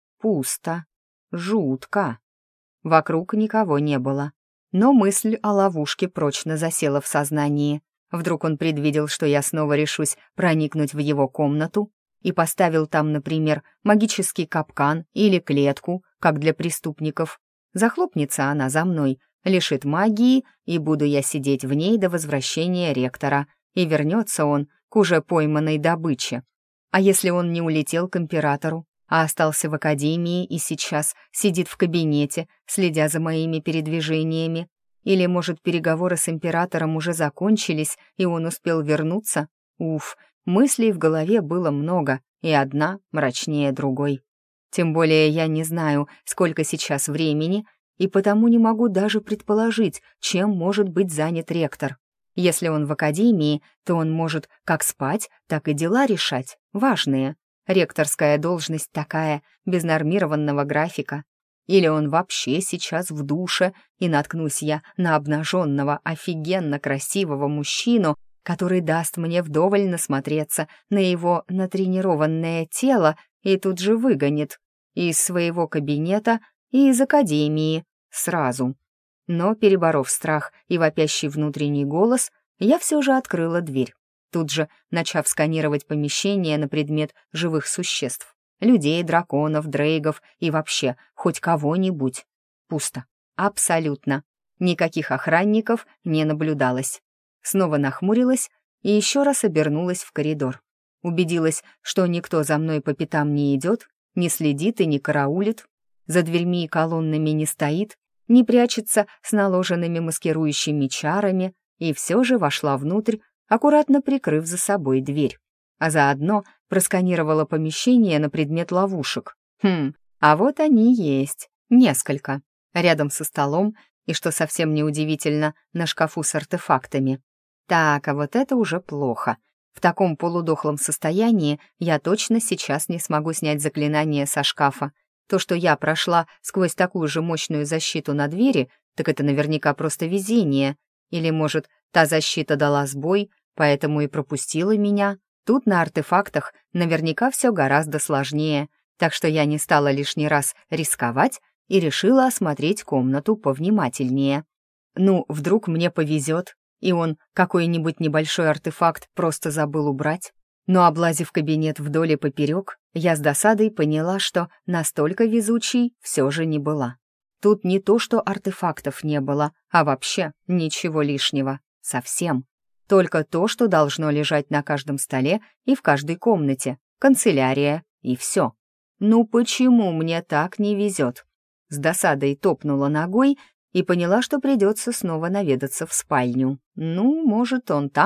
пусто, жутко. Вокруг никого не было. Но мысль о ловушке прочно засела в сознании. Вдруг он предвидел, что я снова решусь проникнуть в его комнату и поставил там, например, магический капкан или клетку, как для преступников. Захлопнется она за мной, лишит магии, и буду я сидеть в ней до возвращения ректора, и вернется он к уже пойманной добыче. А если он не улетел к императору, а остался в академии и сейчас сидит в кабинете, следя за моими передвижениями? Или, может, переговоры с императором уже закончились, и он успел вернуться? Уф, мыслей в голове было много, и одна мрачнее другой. Тем более я не знаю, сколько сейчас времени, и потому не могу даже предположить, чем может быть занят ректор. Если он в академии, то он может как спать, так и дела решать, важные. Ректорская должность такая, без нормированного графика. Или он вообще сейчас в душе, и наткнусь я на обнаженного, офигенно красивого мужчину, который даст мне вдоволь насмотреться на его натренированное тело и тут же выгонит из своего кабинета и из академии сразу. Но, переборов страх и вопящий внутренний голос, я все же открыла дверь, тут же начав сканировать помещение на предмет живых существ. Людей, драконов, дрейгов и вообще хоть кого-нибудь. Пусто. Абсолютно. Никаких охранников не наблюдалось. Снова нахмурилась и еще раз обернулась в коридор. Убедилась, что никто за мной по пятам не идет, не следит и не караулит, за дверьми и колоннами не стоит, не прячется с наложенными маскирующими чарами, и все же вошла внутрь, аккуратно прикрыв за собой дверь. А заодно просканировала помещение на предмет ловушек. Хм, а вот они есть. Несколько. Рядом со столом и, что совсем неудивительно, на шкафу с артефактами. Так, а вот это уже плохо. В таком полудохлом состоянии я точно сейчас не смогу снять заклинание со шкафа. То, что я прошла сквозь такую же мощную защиту на двери, так это наверняка просто везение. Или, может, та защита дала сбой, поэтому и пропустила меня. Тут на артефактах наверняка все гораздо сложнее, так что я не стала лишний раз рисковать и решила осмотреть комнату повнимательнее. Ну, вдруг мне повезет, и он какой-нибудь небольшой артефакт просто забыл убрать. Но, облазив кабинет вдоль и поперек, я с досадой поняла, что настолько везучей все же не была. Тут не то, что артефактов не было, а вообще ничего лишнего. Совсем. Только то, что должно лежать на каждом столе и в каждой комнате, канцелярия и все. Ну почему мне так не везет? С досадой топнула ногой и поняла, что придется снова наведаться в спальню. Ну, может, он там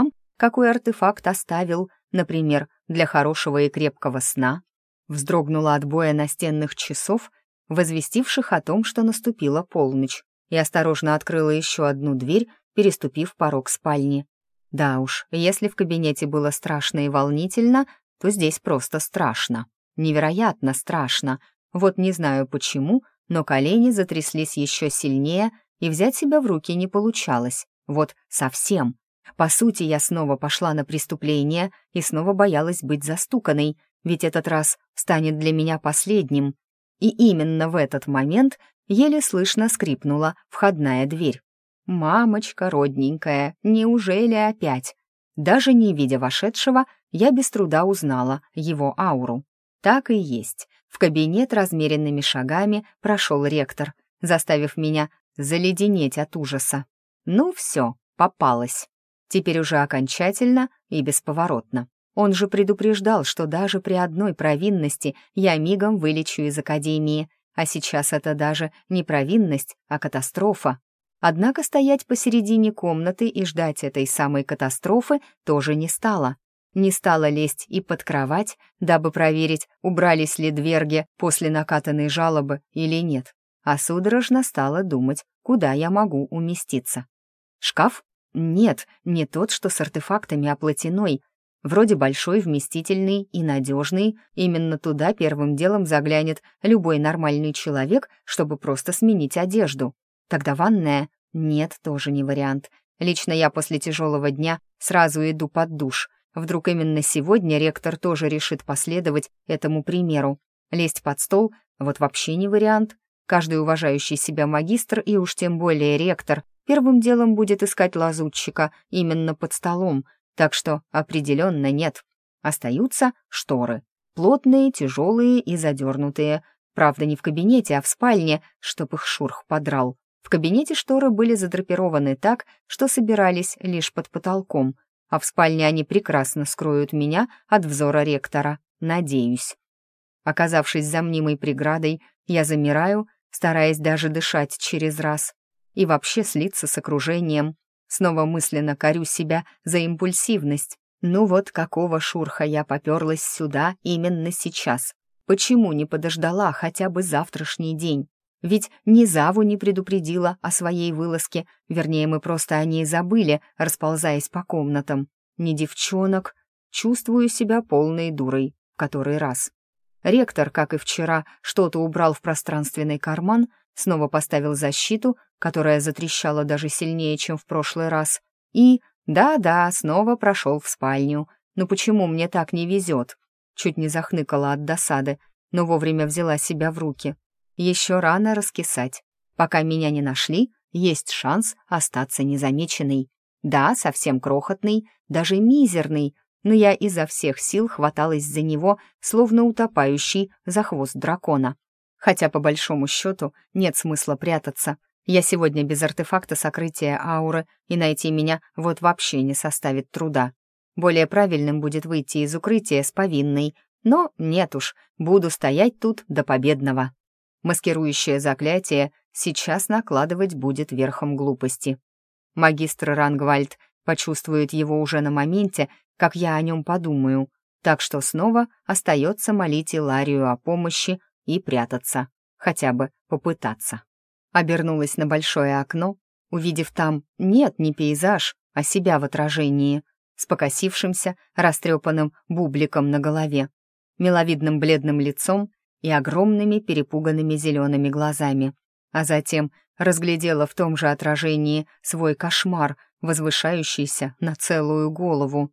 какой артефакт оставил, например, для хорошего и крепкого сна. Вздрогнула от боя настенных часов, возвестивших о том, что наступила полночь, и осторожно открыла еще одну дверь, переступив порог спальни. Да уж, если в кабинете было страшно и волнительно, то здесь просто страшно. Невероятно страшно. Вот не знаю почему, но колени затряслись еще сильнее, и взять себя в руки не получалось. Вот совсем. По сути, я снова пошла на преступление и снова боялась быть застуканной, ведь этот раз станет для меня последним. И именно в этот момент еле слышно скрипнула входная дверь. «Мамочка родненькая, неужели опять?» Даже не видя вошедшего, я без труда узнала его ауру. Так и есть. В кабинет размеренными шагами прошел ректор, заставив меня заледенеть от ужаса. Ну все, попалась. Теперь уже окончательно и бесповоротно. Он же предупреждал, что даже при одной провинности я мигом вылечу из академии, а сейчас это даже не провинность, а катастрофа. Однако стоять посередине комнаты и ждать этой самой катастрофы тоже не стало. Не стала лезть и под кровать, дабы проверить, убрались ли дверги после накатанной жалобы или нет, а судорожно стала думать, куда я могу уместиться. Шкаф? Нет, не тот, что с артефактами, а платяной. Вроде большой, вместительный и надежный. Именно туда первым делом заглянет любой нормальный человек, чтобы просто сменить одежду. Тогда ванная? Нет, тоже не вариант. Лично я после тяжелого дня сразу иду под душ. Вдруг именно сегодня ректор тоже решит последовать этому примеру. Лезть под стол — вот вообще не вариант. Каждый уважающий себя магистр, и уж тем более ректор, первым делом будет искать лазутчика именно под столом, так что определенно нет. Остаются шторы. Плотные, тяжелые и задернутые. Правда, не в кабинете, а в спальне, чтоб их шурх подрал. В кабинете шторы были задрапированы так, что собирались лишь под потолком, а в спальне они прекрасно скроют меня от взора ректора, надеюсь. Оказавшись за мнимой преградой, я замираю, стараясь даже дышать через раз, и вообще слиться с окружением. Снова мысленно корю себя за импульсивность. Ну вот какого шурха я поперлась сюда именно сейчас? Почему не подождала хотя бы завтрашний день? Ведь ни Заву не предупредила о своей вылазке, вернее, мы просто о ней забыли, расползаясь по комнатам. Ни девчонок. Чувствую себя полной дурой в который раз. Ректор, как и вчера, что-то убрал в пространственный карман, снова поставил защиту, которая затрещала даже сильнее, чем в прошлый раз, и, да-да, снова прошел в спальню. Ну почему мне так не везет? Чуть не захныкала от досады, но вовремя взяла себя в руки. Еще рано раскисать. Пока меня не нашли, есть шанс остаться незамеченной. Да, совсем крохотный, даже мизерный, но я изо всех сил хваталась за него, словно утопающий за хвост дракона. Хотя, по большому счету, нет смысла прятаться. Я сегодня без артефакта сокрытия ауры, и найти меня вот вообще не составит труда. Более правильным будет выйти из укрытия с повинной, но нет уж, буду стоять тут до победного. Маскирующее заклятие сейчас накладывать будет верхом глупости. Магистр Рангвальд почувствует его уже на моменте, как я о нем подумаю, так что снова остается молить Иларию о помощи и прятаться, хотя бы попытаться. Обернулась на большое окно, увидев там нет, не пейзаж, а себя в отражении, с покосившимся, растрепанным бубликом на голове, миловидным бледным лицом и огромными перепуганными зелеными глазами, а затем разглядела в том же отражении свой кошмар, возвышающийся на целую голову.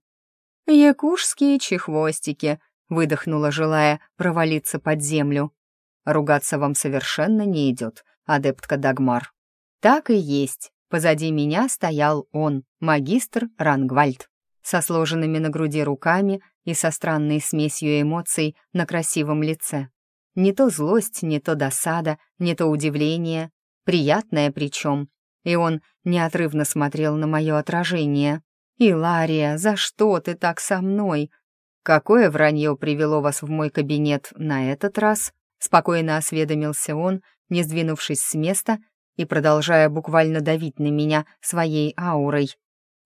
«Якушские чехвостики», — выдохнула, желая провалиться под землю. «Ругаться вам совершенно не идет, адептка Дагмар». Так и есть. Позади меня стоял он, магистр Рангвальд, со сложенными на груди руками и со странной смесью эмоций на красивом лице. Не то злость, не то досада, не то удивление, приятное причем. И он неотрывно смотрел на мое отражение. «Илария, за что ты так со мной? Какое вранье привело вас в мой кабинет на этот раз?» Спокойно осведомился он, не сдвинувшись с места и продолжая буквально давить на меня своей аурой.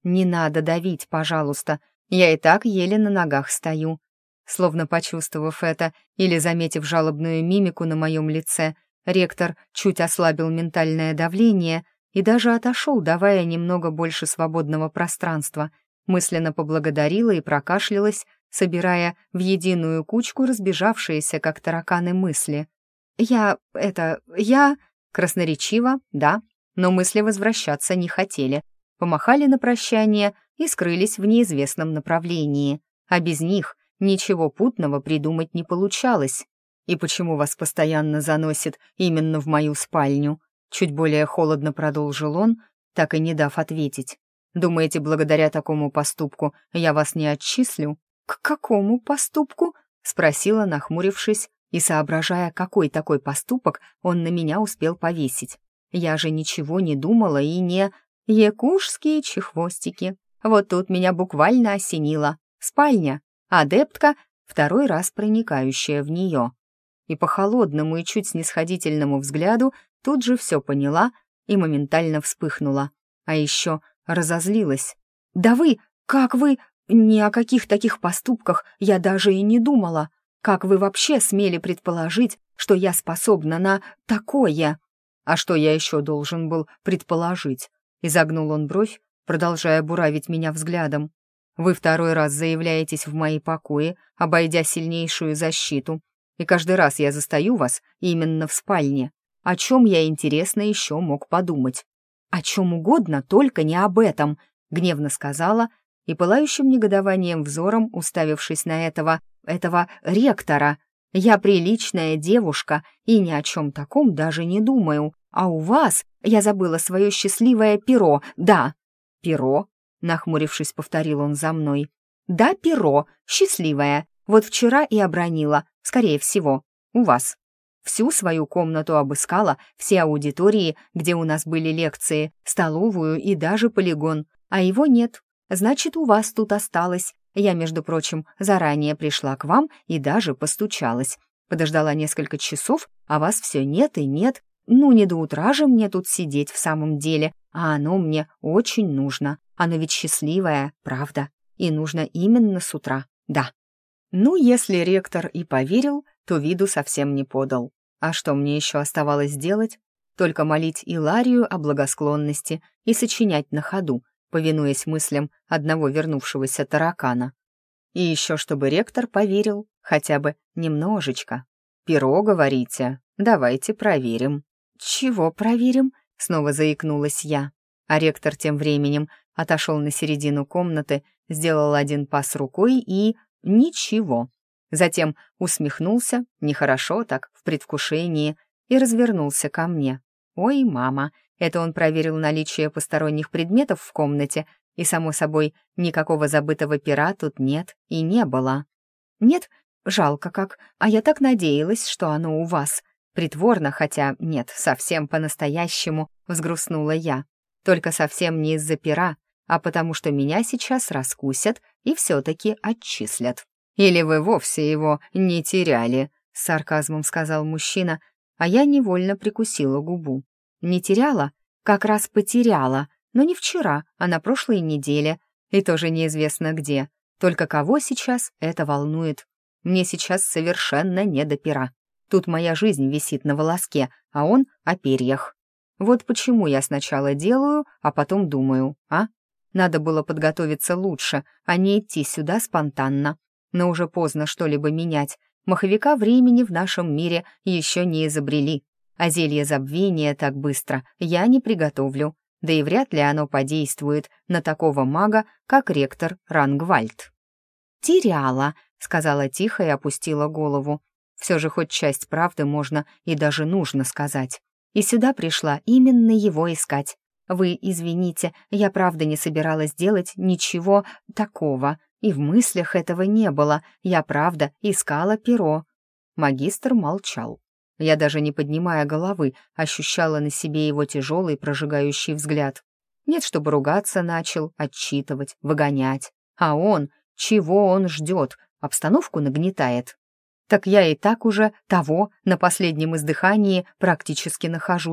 «Не надо давить, пожалуйста. Я и так еле на ногах стою». Словно почувствовав это или заметив жалобную мимику на моем лице, ректор чуть ослабил ментальное давление и даже отошел, давая немного больше свободного пространства. Мысленно поблагодарила и прокашлялась, собирая в единую кучку разбежавшиеся, как тараканы, мысли. «Я... это... я...» Красноречиво, да, но мысли возвращаться не хотели. Помахали на прощание и скрылись в неизвестном направлении. А без них ничего путного придумать не получалось. «И почему вас постоянно заносит именно в мою спальню?» Чуть более холодно продолжил он, так и не дав ответить. «Думаете, благодаря такому поступку я вас не отчислю?» «К какому поступку?» — спросила, нахмурившись и соображая, какой такой поступок он на меня успел повесить. Я же ничего не думала и не... Якушские чехвостики. Вот тут меня буквально осенило. Спальня, адептка, второй раз проникающая в нее. И по холодному и чуть снисходительному взгляду тут же все поняла и моментально вспыхнула. А еще разозлилась. «Да вы, как вы, ни о каких таких поступках я даже и не думала. Как вы вообще смели предположить, что я способна на такое?» «А что я еще должен был предположить?» Изогнул он бровь, продолжая буравить меня взглядом. «Вы второй раз заявляетесь в мои покои, обойдя сильнейшую защиту, и каждый раз я застаю вас именно в спальне. О чем я, интересно, еще мог подумать?» «О чем угодно, только не об этом», — гневно сказала, и пылающим негодованием взором, уставившись на этого, этого ректора, «Я приличная девушка и ни о чем таком даже не думаю, а у вас я забыла свое счастливое перо, да». «Перо?» — нахмурившись, повторил он за мной. «Да, перо, счастливое, вот вчера и обронила, скорее всего, у вас. Всю свою комнату обыскала, все аудитории, где у нас были лекции, столовую и даже полигон, а его нет. Значит, у вас тут осталось. Я, между прочим, заранее пришла к вам и даже постучалась. Подождала несколько часов, а вас все нет и нет. Ну, не до утра же мне тут сидеть в самом деле, а оно мне очень нужно. Оно ведь счастливое, правда, и нужно именно с утра, да». Ну, если ректор и поверил, то виду совсем не подал. А что мне еще оставалось делать? Только молить Иларию о благосклонности и сочинять на ходу, повинуясь мыслям одного вернувшегося таракана. И еще чтобы ректор поверил, хотя бы немножечко. «Перо, говорите? Давайте проверим». «Чего проверим?» — снова заикнулась я. А ректор тем временем отошел на середину комнаты, сделал один пас рукой и... ничего. Затем усмехнулся, нехорошо так, в предвкушении, и развернулся ко мне. «Ой, мама!» Это он проверил наличие посторонних предметов в комнате, и, само собой, никакого забытого пера тут нет и не было. «Нет? Жалко как. А я так надеялась, что оно у вас. Притворно, хотя нет, совсем по-настоящему», — взгрустнула я. «Только совсем не из-за пера, а потому что меня сейчас раскусят и все-таки отчислят». «Или вы вовсе его не теряли», — с сарказмом сказал мужчина, а я невольно прикусила губу. «Не теряла? Как раз потеряла, но не вчера, а на прошлой неделе, и тоже неизвестно где. Только кого сейчас это волнует? Мне сейчас совершенно не до пера. Тут моя жизнь висит на волоске, а он о перьях. Вот почему я сначала делаю, а потом думаю, а? Надо было подготовиться лучше, а не идти сюда спонтанно. Но уже поздно что-либо менять. Маховика времени в нашем мире еще не изобрели, а зелье забвения так быстро я не приготовлю, да и вряд ли оно подействует на такого мага, как ректор Рангвальд». «Теряла», — сказала тихо и опустила голову. Все же хоть часть правды можно и даже нужно сказать. И сюда пришла именно его искать. Вы извините, я правда не собиралась делать ничего такого, и в мыслях этого не было, я правда искала перо». Магистр молчал. Я даже не поднимая головы, ощущала на себе его тяжелый прожигающий взгляд. Нет, чтобы ругаться начал, отчитывать, выгонять. А он, чего он ждет, обстановку нагнетает. Так я и так уже того на последнем издыхании практически нахожусь.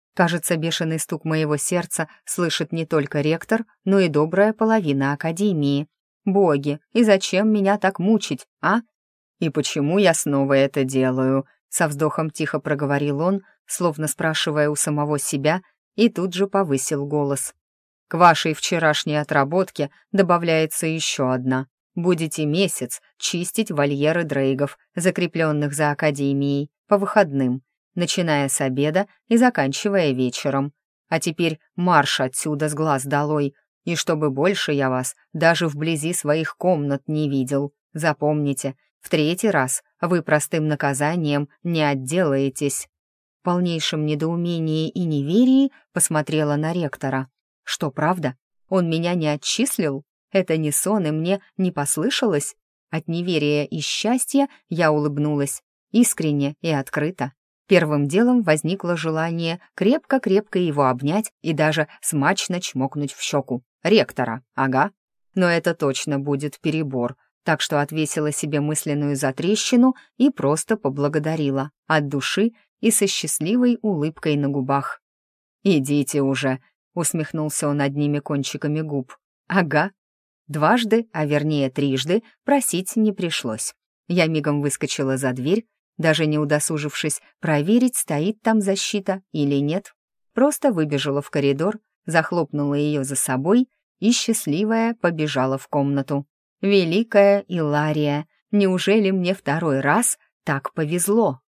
Кажется, бешеный стук моего сердца слышит не только ректор, но и добрая половина академии. Боги, и зачем меня так мучить, а? И почему я снова это делаю? Со вздохом тихо проговорил он, словно спрашивая у самого себя, и тут же повысил голос. К вашей вчерашней отработке добавляется еще одна. Будете месяц чистить вольеры дрейгов, закрепленных за академией, по выходным, начиная с обеда и заканчивая вечером. А теперь марш отсюда с глаз долой, и чтобы больше я вас даже вблизи своих комнат не видел. Запомните, в третий раз вы простым наказанием не отделаетесь». В полнейшем недоумении и неверии посмотрела на ректора. «Что, правда? Он меня не отчислил? Это не сон, и мне не послышалось?» От неверия и счастья я улыбнулась, искренне и открыто. Первым делом возникло желание крепко-крепко его обнять и даже смачно чмокнуть в щеку. Ректора, ага. Но это точно будет перебор, так что отвесила себе мысленную затрещину и просто поблагодарила от души и со счастливой улыбкой на губах. «Идите уже», — усмехнулся он одними кончиками губ. «Ага». Дважды, а вернее трижды, просить не пришлось. Я мигом выскочила за дверь, даже не удосужившись проверить, стоит там защита или нет. Просто выбежала в коридор, захлопнула ее за собой и, счастливая, побежала в комнату. Великая Илария, неужели мне второй раз так повезло?